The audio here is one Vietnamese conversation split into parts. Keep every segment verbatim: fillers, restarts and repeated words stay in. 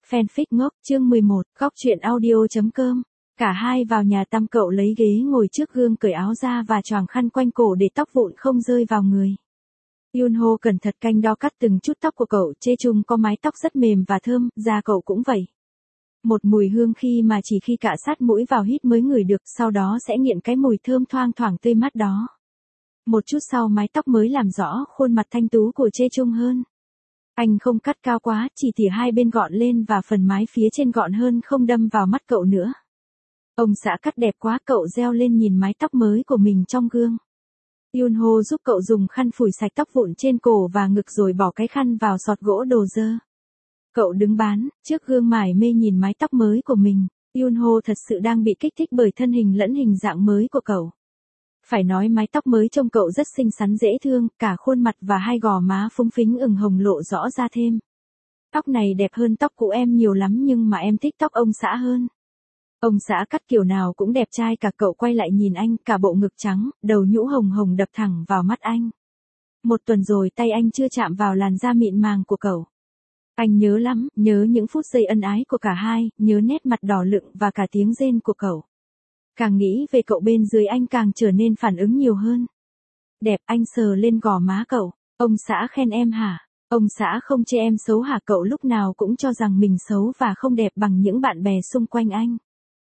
Fanfic ngốc, chương mười một, góc truyện audio.com. Cả hai vào nhà tắm, cậu lấy ghế ngồi trước gương, cởi áo ra và choàng khăn quanh cổ để tóc vụn không rơi vào người. Yunho cẩn thận canh đo cắt từng chút tóc của cậu. Jae-chung có mái tóc rất mềm và thơm, da cậu cũng vậy. Một mùi hương khi mà chỉ khi cạ sát mũi vào hít mới ngửi được, sau đó sẽ nghiện cái mùi thơm thoang thoảng tươi mát đó. Một chút sau, mái tóc mới làm rõ khuôn mặt thanh tú của Jae-chung hơn. Anh không cắt cao quá, chỉ tỉa hai bên gọn lên và phần mái phía trên gọn hơn, không đâm vào mắt cậu nữa. Ông xã cắt đẹp quá, cậu reo lên nhìn mái tóc mới của mình trong gương. Yunho giúp cậu dùng khăn phủi sạch tóc vụn trên cổ và ngực rồi bỏ cái khăn vào xọt gỗ đồ dơ. Cậu đứng bán trước gương mải mê nhìn mái tóc mới của mình. Yunho thật sự đang bị kích thích bởi thân hình lẫn hình dạng mới của cậu. Phải nói mái tóc mới trông cậu rất xinh xắn dễ thương, cả khuôn mặt và hai gò má phúng phính ửng hồng lộ rõ ra thêm. Tóc này đẹp hơn tóc cũ em nhiều lắm, nhưng mà em thích tóc ông xã hơn. Ông xã cắt kiểu nào cũng đẹp trai cả. Cậu quay lại nhìn anh, cả bộ ngực trắng, đầu nhũ hồng hồng đập thẳng vào mắt anh. Một tuần rồi tay anh chưa chạm vào làn da mịn màng của cậu. Anh nhớ lắm, nhớ những phút giây ân ái của cả hai, nhớ nét mặt đỏ lựng và cả tiếng rên của cậu. Càng nghĩ về cậu bên dưới, anh càng trở nên phản ứng nhiều hơn. Đẹp, anh sờ lên gò má cậu. Ông xã khen em hả? Ông xã không chê em xấu hả? Cậu lúc nào cũng cho rằng mình xấu và không đẹp bằng những bạn bè xung quanh anh.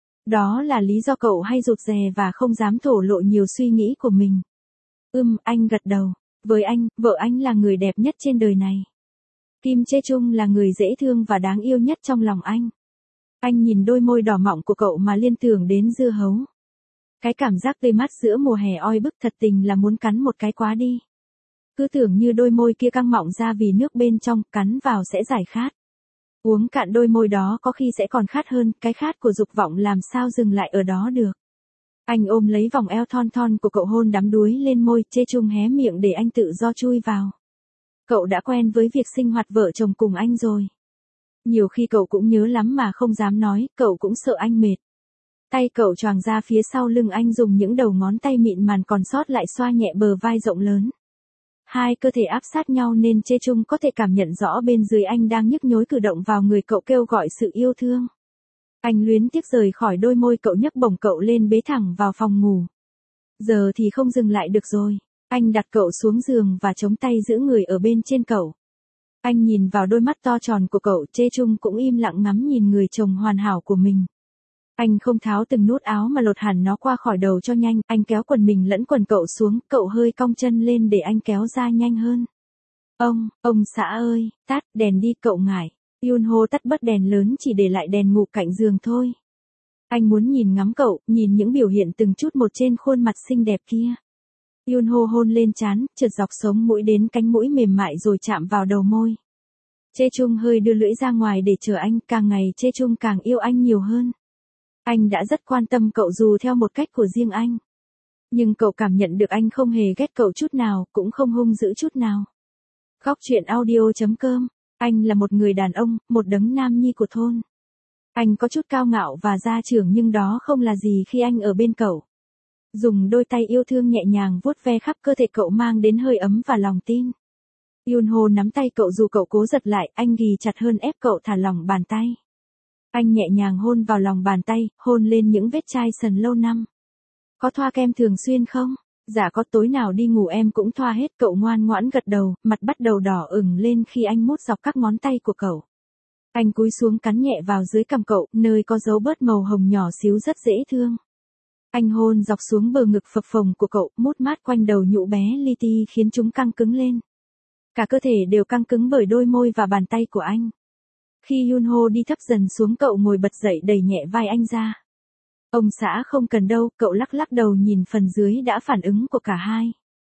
Đó là lý do cậu hay rụt rè và không dám thổ lộ nhiều suy nghĩ của mình. Ừm, anh gật đầu. Với anh, vợ anh là người đẹp nhất trên đời này. Kim Jae-chung là người dễ thương và đáng yêu nhất trong lòng anh. Anh nhìn đôi môi đỏ mọng của cậu mà liên tưởng đến dưa hấu. Cái cảm giác tươi mát giữa mùa hè oi bức thật tình là muốn cắn một cái quá đi. Cứ tưởng như đôi môi kia căng mọng ra vì nước bên trong, cắn vào sẽ giải khát. Uống cạn đôi môi đó có khi sẽ còn khát hơn, cái khát của dục vọng làm sao dừng lại ở đó được. Anh ôm lấy vòng eo thon thon của cậu, hôn đắm đuối lên môi. Jae-chung hé miệng để anh tự do chui vào. Cậu đã quen với việc sinh hoạt vợ chồng cùng anh rồi. Nhiều khi cậu cũng nhớ lắm mà không dám nói, cậu cũng sợ anh mệt. Tay cậu choàng ra phía sau lưng anh, dùng những đầu ngón tay mịn màn còn sót lại xoa nhẹ bờ vai rộng lớn. Hai cơ thể áp sát nhau nên Jae-chung có thể cảm nhận rõ bên dưới anh đang nhức nhối cử động vào người cậu, kêu gọi sự yêu thương. Anh luyến tiếc rời khỏi đôi môi cậu, nhấc bổng cậu lên bế thẳng vào phòng ngủ. Giờ thì không dừng lại được rồi. Anh đặt cậu xuống giường và chống tay giữ người ở bên trên cậu. Anh nhìn vào đôi mắt to tròn của cậu. Jae-chung cũng im lặng ngắm nhìn người chồng hoàn hảo của mình. Anh không tháo từng nút áo mà lột hẳn nó qua khỏi đầu cho nhanh. Anh kéo quần mình lẫn quần cậu xuống, cậu hơi cong chân lên để anh kéo ra nhanh hơn. Ông, ông xã ơi, tắt đèn đi, cậu ngại. Yunho tắt bớt đèn lớn, chỉ để lại đèn ngủ cạnh giường thôi. Anh muốn nhìn ngắm cậu, nhìn những biểu hiện từng chút một trên khuôn mặt xinh đẹp kia. Yunho hôn lên trán, trượt dọc sống mũi đến cánh mũi mềm mại rồi chạm vào đầu môi. Jae-chung hơi đưa lưỡi ra ngoài để chờ anh, càng ngày Jae-chung càng yêu anh nhiều hơn. Anh đã rất quan tâm cậu dù theo một cách của riêng anh. Nhưng cậu cảm nhận được anh không hề ghét cậu chút nào, cũng không hung dữ chút nào. Góc truyện audio.com. Anh là một người đàn ông, một đấng nam nhi của thôn. Anh có chút cao ngạo và gia trưởng, nhưng đó không là gì khi anh ở bên cậu. Dùng đôi tay yêu thương nhẹ nhàng vuốt ve khắp cơ thể cậu, mang đến hơi ấm và lòng tin. Yunho nắm tay cậu dù cậu cố giật lại, anh ghì chặt hơn, ép cậu thả lỏng bàn tay. Anh nhẹ nhàng hôn vào lòng bàn tay, hôn lên những vết chai sần lâu năm. Có thoa kem thường xuyên không? Dạ có, tối nào đi ngủ em cũng thoa hết. Cậu ngoan ngoãn gật đầu, mặt bắt đầu đỏ ửng lên khi anh mút dọc các ngón tay của cậu. Anh cúi xuống cắn nhẹ vào dưới cằm cậu, nơi có dấu bớt màu hồng nhỏ xíu rất dễ thương. Anh hôn dọc xuống bờ ngực phập phồng của cậu, mút mát quanh đầu nhũ bé li ti khiến chúng căng cứng lên. Cả cơ thể đều căng cứng bởi đôi môi và bàn tay của anh. Khi Yunho đi thấp dần xuống, cậu ngồi bật dậy đẩy nhẹ vai anh ra. Ông xã không cần đâu, cậu lắc lắc đầu nhìn phần dưới đã phản ứng của cả hai.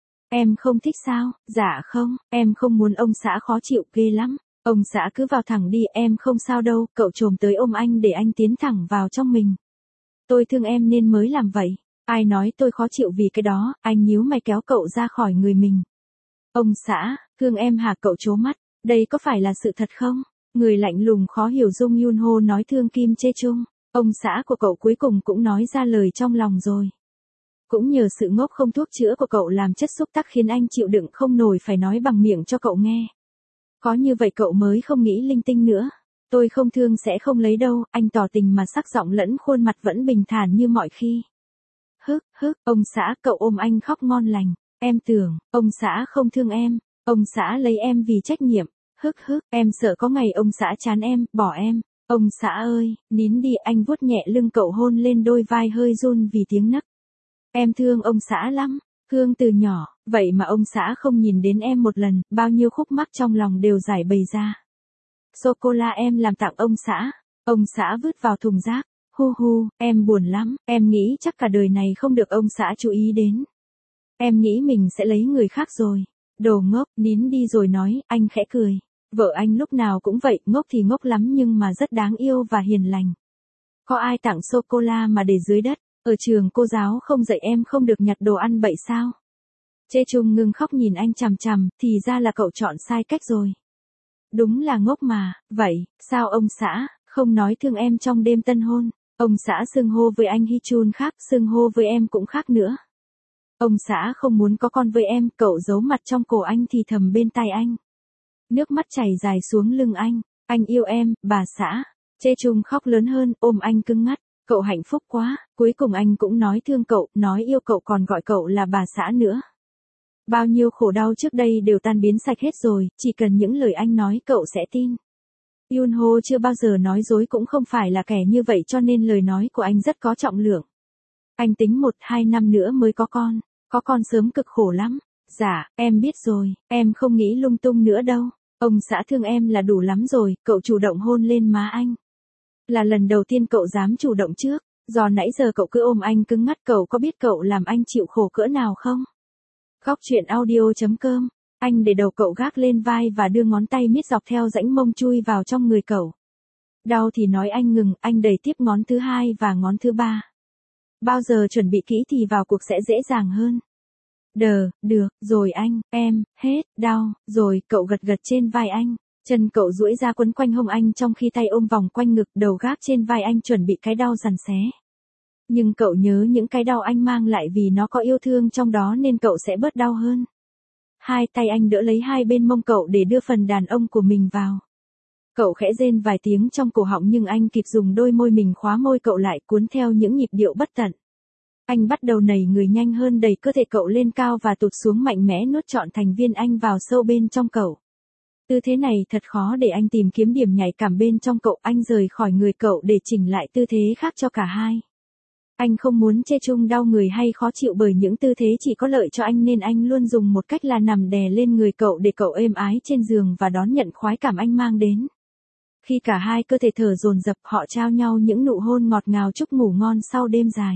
Em không thích sao? Dạ không, em không muốn. Ông xã khó chịu ghê lắm. Ông xã cứ vào thẳng đi, em không sao đâu. Cậu chồm tới ôm anh để anh tiến thẳng vào trong mình. Tôi thương em nên mới làm vậy. Ai nói tôi khó chịu vì cái đó? Anh nhíu mày kéo cậu ra khỏi người mình. Ông xã, thương em hả? Cậu trố mắt. Đây có phải là sự thật không? Người lạnh lùng khó hiểu Jung Yunho nói thương Kim Jae-chung. Ông xã của cậu cuối cùng cũng nói ra lời trong lòng rồi. Cũng nhờ sự ngốc không thuốc chữa của cậu làm chất xúc tác khiến anh chịu đựng không nổi phải nói bằng miệng cho cậu nghe. Có như vậy cậu mới không nghĩ linh tinh nữa. Tôi không thương sẽ không lấy đâu, anh tỏ tình mà sắc giọng lẫn khuôn mặt vẫn bình thản như mọi khi. Hức, hức, ông xã cậu ôm anh khóc ngon lành. Em tưởng, ông xã không thương em, ông xã lấy em vì trách nhiệm. Hức hức, em sợ có ngày ông xã chán em, bỏ em. Ông xã ơi, nín đi, anh vuốt nhẹ lưng cậu hôn lên đôi vai hơi run vì tiếng nấc. Em thương ông xã lắm, thương từ nhỏ, vậy mà ông xã không nhìn đến em một lần, bao nhiêu khúc mắc trong lòng đều giải bày ra. Sô-cô-la em làm tặng ông xã, ông xã vứt vào thùng rác. Hu hu, em buồn lắm, em nghĩ chắc cả đời này không được ông xã chú ý đến. Em nghĩ mình sẽ lấy người khác rồi. Đồ ngốc, nín đi rồi nói, anh khẽ cười. Vợ anh lúc nào cũng vậy, ngốc thì ngốc lắm nhưng mà rất đáng yêu và hiền lành. Có ai tặng sô-cô-la mà để dưới đất, ở trường cô giáo không dạy em không được nhặt đồ ăn bậy sao? Chê Chung ngừng khóc nhìn anh chằm chằm, thì ra là cậu chọn sai cách rồi. Đúng là ngốc mà, vậy, sao ông xã, không nói thương em trong đêm tân hôn? Ông xã xưng hô với anh Hi-chun khác, xưng hô với em cũng khác nữa. Ông xã không muốn có con với em, cậu giấu mặt trong cổ anh thì thầm bên tai anh. Nước mắt chảy dài xuống lưng anh, anh yêu em, bà xã. Chê Chung khóc lớn hơn, ôm anh cứng ngắt, cậu hạnh phúc quá, cuối cùng anh cũng nói thương cậu, nói yêu cậu còn gọi cậu là bà xã nữa. Bao nhiêu khổ đau trước đây đều tan biến sạch hết rồi, chỉ cần những lời anh nói cậu sẽ tin. Yunho chưa bao giờ nói dối cũng không phải là kẻ như vậy cho nên lời nói của anh rất có trọng lượng. Anh tính một hai năm nữa mới có con, có con sớm cực khổ lắm. Dạ, em biết rồi, em không nghĩ lung tung nữa đâu. Ông xã thương em là đủ lắm rồi, cậu chủ động hôn lên má anh. Là lần đầu tiên cậu dám chủ động trước, do nãy giờ cậu cứ ôm anh cứng ngắt, cậu có biết cậu làm anh chịu khổ cỡ nào không? Góc truyện audio chấm com. Anh để đầu cậu gác lên vai và đưa ngón tay miết dọc theo rãnh mông chui vào trong người cậu. Đau thì nói anh ngừng, anh đẩy tiếp ngón thứ hai và ngón thứ ba. Bao giờ chuẩn bị kỹ thì vào cuộc sẽ dễ dàng hơn. Đờ, được, rồi anh, em, hết, đau, rồi, cậu gật gật trên vai anh. Chân cậu duỗi ra quấn quanh hông anh trong khi tay ôm vòng quanh ngực, đầu gác trên vai anh chuẩn bị cái đau giằng xé. Nhưng cậu nhớ những cái đau anh mang lại vì nó có yêu thương trong đó nên cậu sẽ bớt đau hơn. Hai tay anh đỡ lấy hai bên mông cậu để đưa phần đàn ông của mình vào. Cậu khẽ rên vài tiếng trong cổ họng nhưng anh kịp dùng đôi môi mình khóa môi cậu lại cuốn theo những nhịp điệu bất tận. Anh bắt đầu nảy người nhanh hơn đẩy cơ thể cậu lên cao và tụt xuống mạnh mẽ nuốt trọn thành viên anh vào sâu bên trong cậu. Tư thế này thật khó để anh tìm kiếm điểm nhạy cảm bên trong cậu, anh rời khỏi người cậu để chỉnh lại tư thế khác cho cả hai. Anh không muốn Chê Chung đau người hay khó chịu bởi những tư thế chỉ có lợi cho anh nên anh luôn dùng một cách là nằm đè lên người cậu để cậu êm ái trên giường và đón nhận khoái cảm anh mang đến. Khi cả hai cơ thể thở dồn dập họ trao nhau những nụ hôn ngọt ngào chúc ngủ ngon sau đêm dài.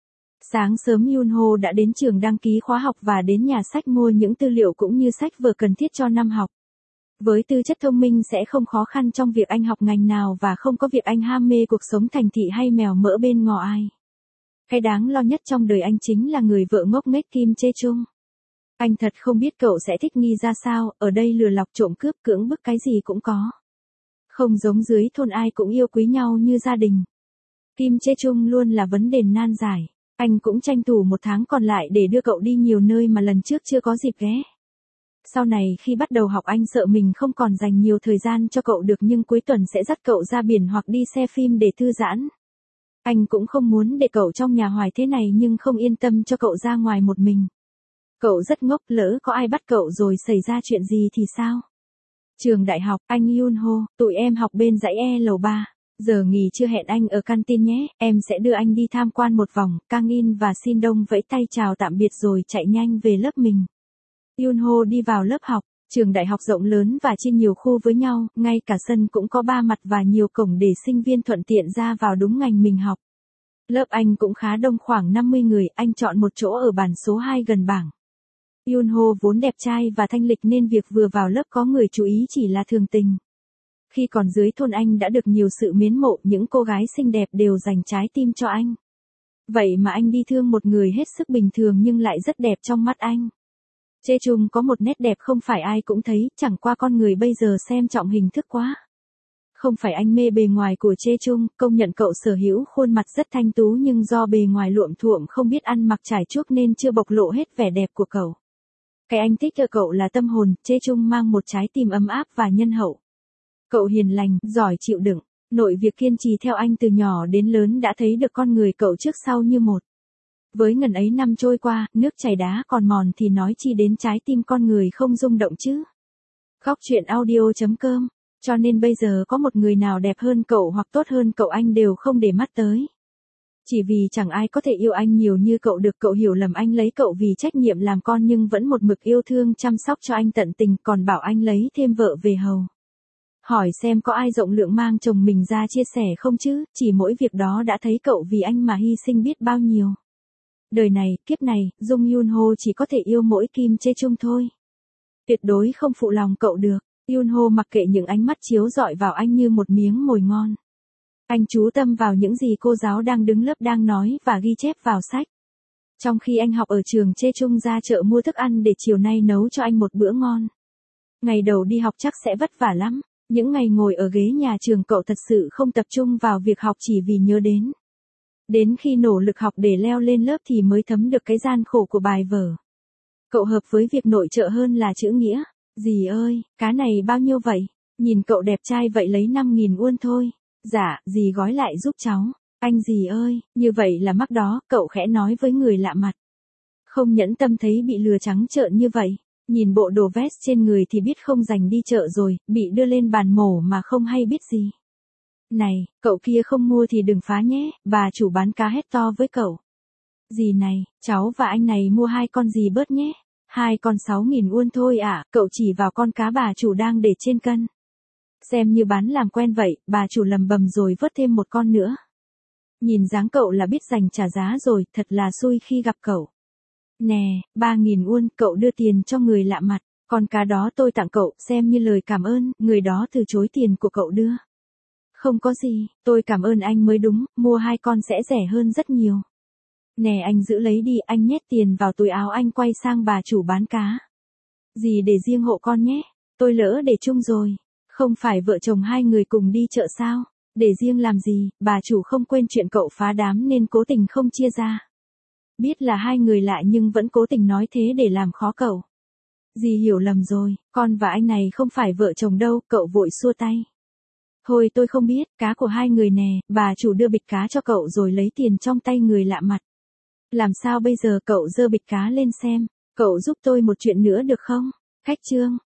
Sáng sớm Yunho đã đến trường đăng ký khóa học và đến nhà sách mua những tư liệu cũng như sách vở cần thiết cho năm học. Với tư chất thông minh sẽ không khó khăn trong việc anh học ngành nào và không có việc anh ham mê cuộc sống thành thị hay mèo mỡ bên ngò ai. Cái đáng lo nhất trong đời anh chính là người vợ ngốc nghếch Kim Chê Chung. Anh thật không biết cậu sẽ thích nghi ra sao, ở đây lừa lọc trộm cướp cưỡng bức cái gì cũng có. Không giống dưới thôn ai cũng yêu quý nhau như gia đình. Kim Chê Chung luôn là vấn đề nan giải. Anh cũng tranh thủ một tháng còn lại để đưa cậu đi nhiều nơi mà lần trước chưa có dịp ghé. Sau này khi bắt đầu học anh sợ mình không còn dành nhiều thời gian cho cậu được nhưng cuối tuần sẽ dắt cậu ra biển hoặc đi xe phim để thư giãn. Anh cũng không muốn để cậu trong nhà hoài thế này nhưng không yên tâm cho cậu ra ngoài một mình. Cậu rất ngốc, lỡ có ai bắt cậu rồi xảy ra chuyện gì thì sao? Trường đại học, anh Yunho, tụi em học bên dãy E lầu ba. Giờ nghỉ chưa hẹn anh ở canteen nhé, em sẽ đưa anh đi tham quan một vòng. Kang In và Shin Dong vẫy tay chào tạm biệt rồi chạy nhanh về lớp mình. Yunho đi vào lớp học, trường đại học rộng lớn và chia nhiều khu với nhau, ngay cả sân cũng có ba mặt và nhiều cổng để sinh viên thuận tiện ra vào đúng ngành mình học. Lớp anh cũng khá đông khoảng năm mươi người, anh chọn một chỗ ở bàn số hai gần bảng. Yunho vốn đẹp trai và thanh lịch nên việc vừa vào lớp có người chú ý chỉ là thường tình. Khi còn dưới thôn anh đã được nhiều sự mến mộ, những cô gái xinh đẹp đều dành trái tim cho anh. Vậy mà anh đi thương một người hết sức bình thường nhưng lại rất đẹp trong mắt anh. Chê Chung có một nét đẹp không phải ai cũng thấy, chẳng qua con người bây giờ xem trọng hình thức quá. Không phải anh mê bề ngoài của Chê Chung, công nhận cậu sở hữu khuôn mặt rất thanh tú nhưng do bề ngoài luộm thuộm không biết ăn mặc trải chuốt nên chưa bộc lộ hết vẻ đẹp của cậu. Cái anh thích ở cậu là tâm hồn, Chê Chung mang một trái tim ấm áp và nhân hậu. Cậu hiền lành, giỏi chịu đựng, nội việc kiên trì theo anh từ nhỏ đến lớn đã thấy được con người cậu trước sau như một. Với ngần ấy năm trôi qua, nước chảy đá còn mòn thì nói chi đến trái tim con người không rung động chứ. Góc truyện audio chấm com. Cho nên bây giờ có một người nào đẹp hơn cậu hoặc tốt hơn cậu anh đều không để mắt tới. Chỉ vì chẳng ai có thể yêu anh nhiều như cậu được. Cậu hiểu lầm anh lấy cậu vì trách nhiệm làm con nhưng vẫn một mực yêu thương chăm sóc cho anh tận tình, còn bảo anh lấy thêm vợ về hầu. Hỏi xem có ai rộng lượng mang chồng mình ra chia sẻ không chứ, chỉ mỗi việc đó đã thấy cậu vì anh mà hy sinh biết bao nhiêu. Đời này, kiếp này, Jung Yoon Ho chỉ có thể yêu mỗi Kim Chae Chung thôi. Tuyệt đối không phụ lòng cậu được. Yoon Ho mặc kệ những ánh mắt chiếu rọi vào anh như một miếng mồi ngon. Anh chú tâm vào những gì cô giáo đang đứng lớp đang nói và ghi chép vào sách. Trong khi anh học ở trường Chae Chung ra chợ mua thức ăn để chiều nay nấu cho anh một bữa ngon. Ngày đầu đi học chắc sẽ vất vả lắm. Những ngày ngồi ở ghế nhà trường cậu thật sự không tập trung vào việc học chỉ vì nhớ đến. Đến khi nỗ lực học để leo lên lớp thì mới thấm được cái gian khổ của bài vở. Cậu hợp với việc nội trợ hơn là chữ nghĩa. Dì ơi, cá này bao nhiêu vậy? Nhìn cậu đẹp trai vậy lấy năm nghìn won thôi. Dạ, dì gói lại giúp cháu. Anh dì ơi, như vậy là mắc đó, cậu khẽ nói với người lạ mặt. Không nhẫn tâm thấy bị lừa trắng trợn như vậy. Nhìn bộ đồ vest trên người thì biết không dành đi chợ rồi, bị đưa lên bàn mổ mà không hay biết gì. Này, cậu kia không mua thì đừng phá nhé, bà chủ bán cá hét to với cậu. Dì này, cháu và anh này mua hai con gì bớt nhé. Hai con sáu nghìn won thôi ạ, à, cậu chỉ vào con cá bà chủ đang để trên cân. Xem như bán làm quen vậy, bà chủ lầm bầm rồi vớt thêm một con nữa. Nhìn dáng cậu là biết dành trả giá rồi, thật là xui khi gặp cậu. Nè, ba nghìn won, cậu đưa tiền cho người lạ mặt, con cá đó tôi tặng cậu, xem như lời cảm ơn, người đó từ chối tiền của cậu đưa. Không có gì, tôi cảm ơn anh mới đúng, mua hai con sẽ rẻ hơn rất nhiều. Nè anh giữ lấy đi, anh nhét tiền vào túi áo anh quay sang bà chủ bán cá. Dì để riêng hộ con nhé, tôi lỡ để chung rồi. Không phải vợ chồng hai người cùng đi chợ sao, để riêng làm gì, bà chủ không quên chuyện cậu phá đám nên cố tình không chia ra. Biết là hai người lạ nhưng vẫn cố tình nói thế để làm khó cậu. Dì hiểu lầm rồi, con và anh này không phải vợ chồng đâu, cậu vội xua tay. Thôi tôi không biết, cá của hai người nè, bà chủ đưa bịch cá cho cậu rồi lấy tiền trong tay người lạ mặt. Làm sao bây giờ, cậu giơ bịch cá lên xem, cậu giúp tôi một chuyện nữa được không? Khách trương,